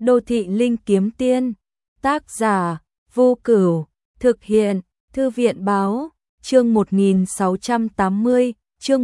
Đô thị linh kiếm tiên, tác giả, Vô Cửu, thực hiện, Thư viện báo, chương 1680, chương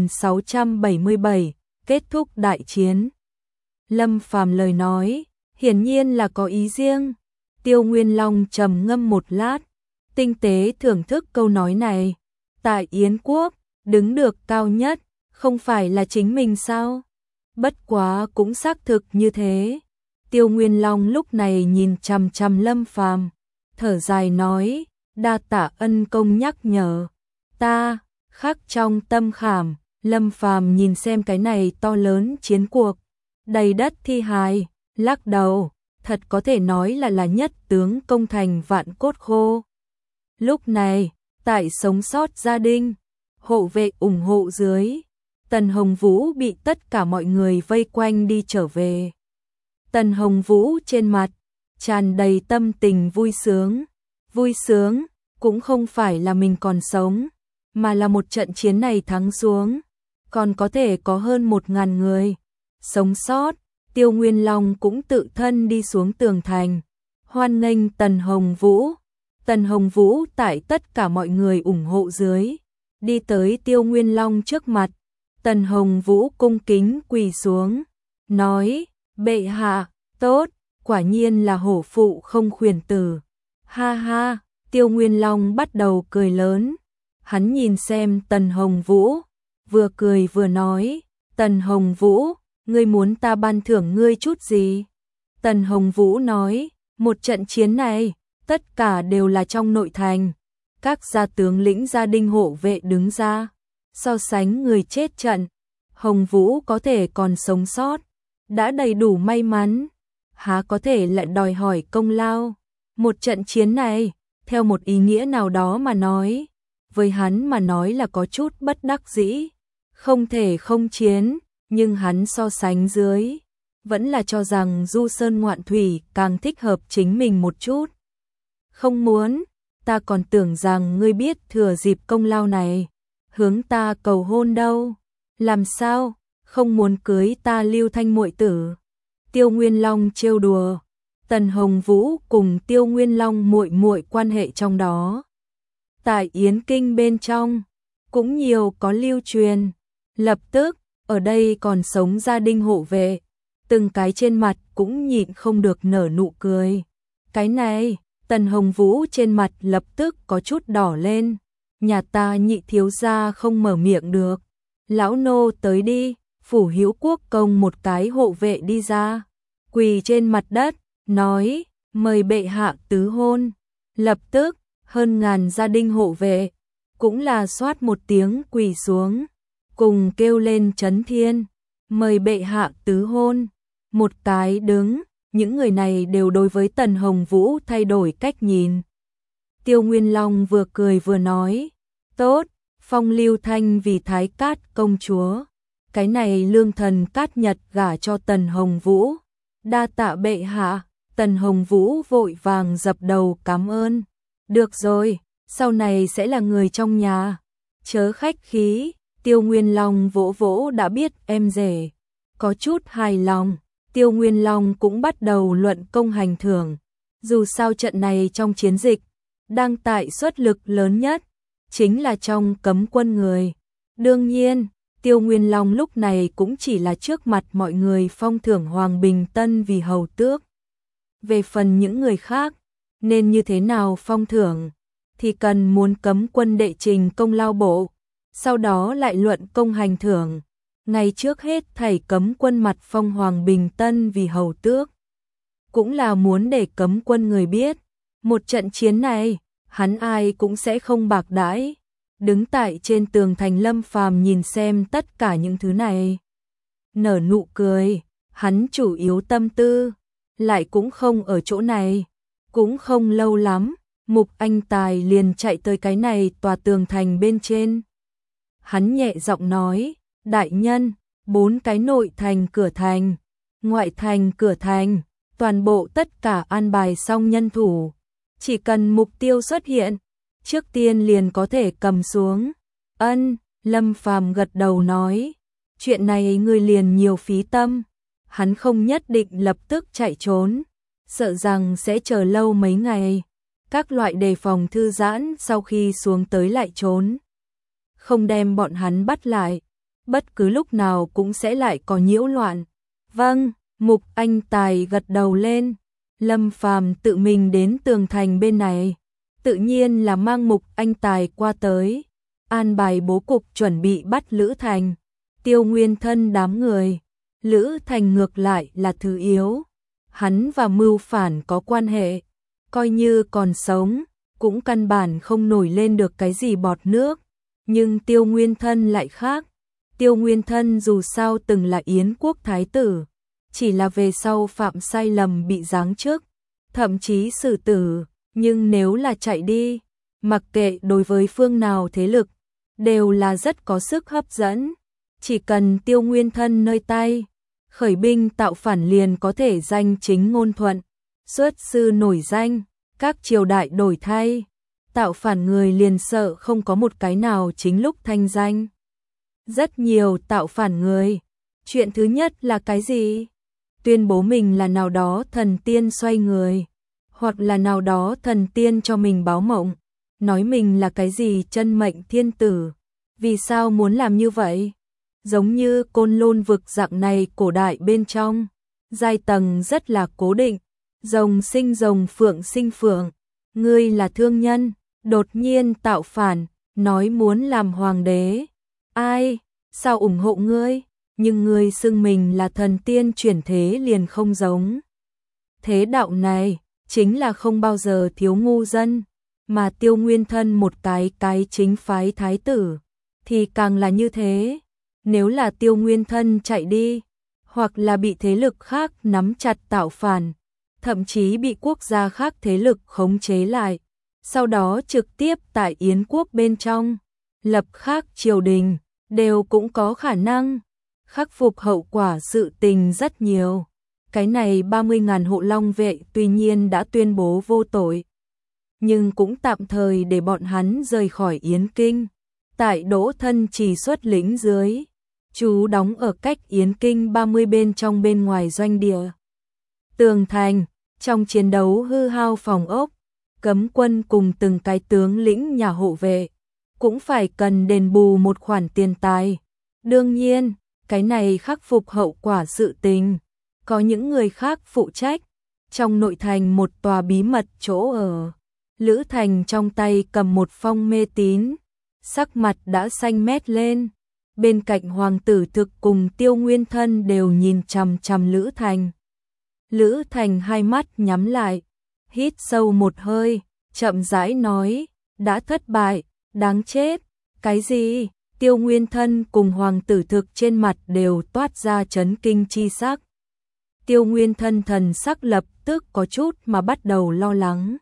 1677, kết thúc đại chiến. Lâm Phàm lời nói, hiển nhiên là có ý riêng. Tiêu Nguyên Long trầm ngâm một lát, tinh tế thưởng thức câu nói này. Tại Yến quốc, đứng được cao nhất, không phải là chính mình sao? Bất quá cũng xác thực như thế. Tiêu Nguyên Long lúc này nhìn chằm chằm Lâm Phàm, thở dài nói, đa tạ ân công nhắc nhở, ta khắc trong tâm khảm. Lâm Phàm nhìn xem cái này to lớn chiến cuộc, đầy đất thi hài, lắc đầu, thật có thể nói là nhất tướng công thành vạn cốt khô. Lúc này, tại sống sót gia đình, hộ vệ ủng hộ dưới, Tần Hồng Vũ bị tất cả mọi người vây quanh đi trở về. Tần Hồng Vũ trên mặt tràn đầy tâm tình vui sướng cũng không phải là mình còn sống, mà là một trận chiến này thắng xuống, còn có thể có hơn 1000 người sống sót. Tiêu Nguyên Long cũng tự thân đi xuống tường thành, hoan nghênh Tần Hồng Vũ. Tần Hồng Vũ tại tất cả mọi người ủng hộ dưới, đi tới Tiêu Nguyên Long trước mặt. Tần Hồng Vũ cung kính quỳ xuống, nói, bệ hạ, tốt, quả nhiên là hổ phụ không khuyển tử. Ha ha, Tiêu Nguyên Long bắt đầu cười lớn. Hắn nhìn xem Tần Hồng Vũ, vừa cười vừa nói, Tần Hồng Vũ, ngươi muốn ta ban thưởng ngươi chút gì? Tần Hồng Vũ nói, một trận chiến này, tất cả đều là trong nội thành. Các gia tướng lĩnh gia đình hộ vệ đứng ra, so sánh người chết trận, Hồng Vũ có thể còn sống sót, đã đầy đủ may mắn, há có thể lại đòi hỏi công lao. Một trận chiến này, theo một ý nghĩa nào đó mà nói, với hắn mà nói là có chút bất đắc dĩ, không thể không chiến, nhưng hắn so sánh dưới, vẫn là cho rằng du sơn ngoạn thủy càng thích hợp chính mình một chút. Không muốn, ta còn tưởng rằng ngươi biết thừa dịp công lao này, hướng ta cầu hôn đâu, làm sao, không muốn cưới ta Lưu Thanh muội tử. Tiêu Nguyên Long trêu đùa, Tần Hồng Vũ cùng Tiêu Nguyên Long muội muội quan hệ trong đó, tại Yến Kinh bên trong, cũng nhiều có lưu truyền. Lập tức, ở đây còn sống gia đình hộ vệ, từng cái trên mặt cũng nhịn không được nở nụ cười. Cái này, Tần Hồng Vũ trên mặt lập tức có chút đỏ lên, nhà ta nhị thiếu gia không mở miệng được. Lão nô tới đi, Phủ Hữu Quốc công một cái hộ vệ đi ra, quỳ trên mặt đất, nói, mời bệ hạ tứ hôn. Lập tức, hơn 1000 gia đình hộ vệ, cũng là xoát một tiếng quỳ xuống, cùng kêu lên chấn thiên, mời bệ hạ tứ hôn. Một cái đứng, những người này đều đối với Tần Hồng Vũ thay đổi cách nhìn. Tiêu Nguyên Long vừa cười vừa nói, tốt, phong Lưu Thanh vì Thái Cát công chúa, cái này lương thần Cát Nhật gả cho Tần Hồng Vũ, đa tạ bệ hạ. Tần Hồng Vũ vội vàng dập đầu cảm ơn, được rồi, sau này sẽ là người trong nhà, chớ khách khí. Tiêu Nguyên Long vỗ vỗ đã biết em rể, có chút hài lòng. Tiêu Nguyên Long cũng bắt đầu luận công hành thưởng, dù sao trận này trong chiến dịch, đang tại suất lực lớn nhất, chính là trong cấm quân người. Đương nhiên, Tiêu Nguyên Long lúc này cũng chỉ là trước mặt mọi người phong thưởng Hoàng Bình Tân vì hầu tước. Về phần những người khác, nên như thế nào phong thưởng, thì cần muốn cấm quân đệ trình công lao bộ, sau đó lại luận công hành thưởng. Ngày trước hết thảy cấm quân mặt phong Hoàng Bình Tân vì hầu tước, cũng là muốn để cấm quân người biết, một trận chiến này, hắn ai cũng sẽ không bạc đãi. Đứng tại trên tường thành Lâm Phàm nhìn xem tất cả những thứ này, nở nụ cười, hắn chủ yếu tâm tư, lại cũng không ở chỗ này. Cũng không lâu lắm, Mục Anh Tài liền chạy tới cái này tòa tường thành bên trên. Hắn nhẹ giọng nói, đại nhân, 4 cái nội thành cửa thành, ngoại thành cửa thành, toàn bộ tất cả an bài xong nhân thủ, chỉ cần mục tiêu xuất hiện, trước tiên liền có thể cầm xuống. Ân, Lâm Phàm gật đầu nói, chuyện này ngươi liền nhiều phí tâm. hắn không nhất định lập tức chạy trốn, sợ rằng sẽ chờ lâu mấy ngày. Các loại đề phòng thư giãn sau khi xuống tới lại trốn. Không đem bọn hắn bắt lại, bất cứ lúc nào cũng sẽ lại có nhiễu loạn. Vâng, Mục Anh Tài gật đầu lên. Lâm Phàm tự mình đến tường thành bên này, tự nhiên là mang Mục Anh Tài qua tới, an bài bố cục chuẩn bị bắt Lữ Thành, Tiêu Nguyên Thân đám người. Lữ Thành ngược lại là thứ yếu, hắn và mưu phản có quan hệ, coi như còn sống, cũng căn bản không nổi lên được cái gì bọt nước, nhưng Tiêu Nguyên Thân lại khác. Tiêu Nguyên Thân dù sao từng là Yến quốc thái tử, chỉ là về sau phạm sai lầm bị giáng chức, thậm chí xử tử, nhưng nếu là chạy đi, mặc kệ đối với phương nào thế lực, đều là rất có sức hấp dẫn. Chỉ cần Tiêu Nguyên Thân nơi tay, khởi binh tạo phản liền có thể danh chính ngôn thuận, xuất sư nổi danh, các triều đại đổi thay, tạo phản người liền sợ không có một cái nào chính lúc thanh danh. Rất nhiều tạo phản người, chuyện thứ nhất là cái gì? Tuyên bố mình là nào đó thần tiên xoay người, hoặc là nào đó thần tiên cho mình báo mộng, nói mình là cái gì chân mệnh thiên tử. Vì sao muốn làm như vậy? Giống như Côn Lôn vực dạng này cổ đại bên trong, giai tầng rất là cố định, rồng sinh rồng phượng sinh phượng, ngươi là thương nhân, đột nhiên tạo phản, nói muốn làm hoàng đế. Ai, sao ủng hộ ngươi? Nhưng ngươi xưng mình là thần tiên chuyển thế liền không giống. Thế đạo này, chính là không bao giờ thiếu ngu dân, mà Tiêu Nguyên Thân một cái chính phái thái tử, thì càng là như thế. Nếu là Tiêu Nguyên Thân chạy đi, hoặc là bị thế lực khác nắm chặt tạo phản, thậm chí bị quốc gia khác thế lực khống chế lại, sau đó trực tiếp tại Yến quốc bên trong, lập khác triều đình, đều cũng có khả năng. Khắc phục hậu quả sự tình rất nhiều. Cái này 30.000 hộ long vệ tuy nhiên đã tuyên bố vô tội, nhưng cũng tạm thời để bọn hắn rời khỏi Yến Kinh. Tại Đỗ Thân Trì xuất lĩnh dưới, chú đóng ở cách Yến Kinh 30 bên trong bên ngoài doanh địa. Tường thành, trong chiến đấu hư hao phòng ốc, cấm quân cùng từng cái tướng lĩnh nhà hộ vệ, cũng phải cần đền bù một khoản tiền tài. Đương nhiên, cái này khắc phục hậu quả sự tình, có những người khác phụ trách. Trong nội thành một tòa bí mật chỗ ở, Lữ Thành trong tay cầm một phong mê tín, sắc mặt đã xanh mét lên. Bên cạnh hoàng tử Thực cùng Tiêu Nguyên Thân đều nhìn chằm chằm Lữ Thành. Lữ Thành hai mắt nhắm lại, hít sâu một hơi, chậm rãi nói, đã thất bại, đáng chết. Cái gì? Tiêu Nguyên Thân cùng hoàng tử Thực trên mặt đều toát ra chấn kinh chi sắc. Tiêu Nguyên Thân thần sắc lập tức có chút mà bắt đầu lo lắng.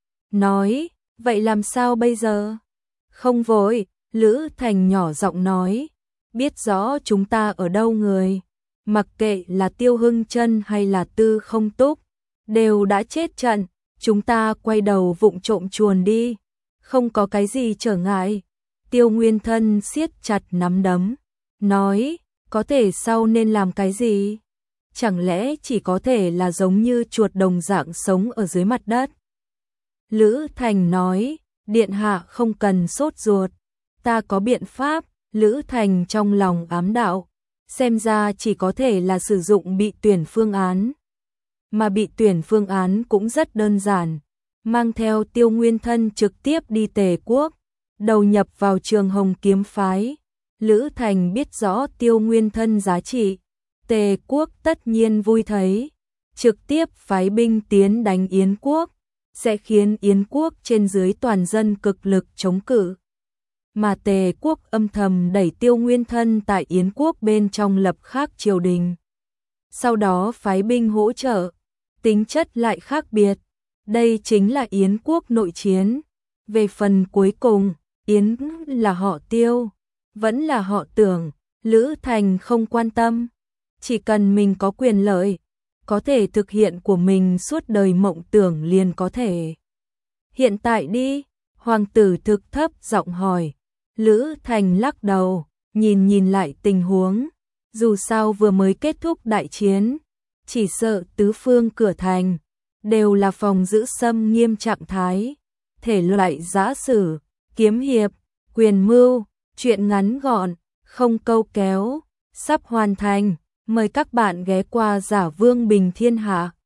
Nói, vậy làm sao bây giờ? Không vội, Lữ Thành nhỏ giọng nói, biết rõ chúng ta ở đâu người, mặc kệ là Tiêu Hưng Chân hay là Tư Không Túc, đều đã chết trận, chúng ta quay đầu vụng trộm chuồn đi, không có cái gì trở ngại. Tiêu Nguyên Thân siết chặt nắm đấm, nói, có thể sau nên làm cái gì? Chẳng lẽ chỉ có thể là giống như chuột đồng dạng sống ở dưới mặt đất? Lữ Thành nói, điện hạ không cần sốt ruột, ta có biện pháp. Lữ Thành trong lòng ám đạo, xem ra chỉ có thể là sử dụng bị tuyển phương án. Mà bị tuyển phương án cũng rất đơn giản, mang theo Tiêu Nguyên Thân trực tiếp đi Tề quốc, đầu nhập vào Trường Hồng kiếm phái. Lữ Thành biết rõ Tiêu Nguyên Thân giá trị, Tề quốc tất nhiên vui thấy, trực tiếp phái binh tiến đánh Yến quốc, sẽ khiến Yến quốc trên dưới toàn dân cực lực chống cự. Mà Tề quốc âm thầm đẩy Tiêu Nguyên Thân tại Yến quốc bên trong lập khác triều đình. Sau đó phái binh hỗ trợ, tính chất lại khác biệt. Đây chính là Yến quốc nội chiến. Về phần cuối cùng, Yến là họ Tiêu, vẫn là họ Tưởng, Lữ Thành không quan tâm. Chỉ cần mình có quyền lợi, có thể thực hiện của mình suốt đời mộng tưởng liền có thể. Hiện tại đi, hoàng tử Thực thấp giọng hỏi. Lữ Thành lắc đầu, nhìn lại tình huống, Dù sao vừa mới kết thúc đại chiến, chỉ sợ tứ phương cửa thành đều là phòng giữ xâm nghiêm trạng thái. Thể loại giã sử, kiếm hiệp, quyền mưu, truyện ngắn gọn, không câu kéo, sắp hoàn thành. Mời các bạn ghé qua Giả Vương Bình Thiên Hạ.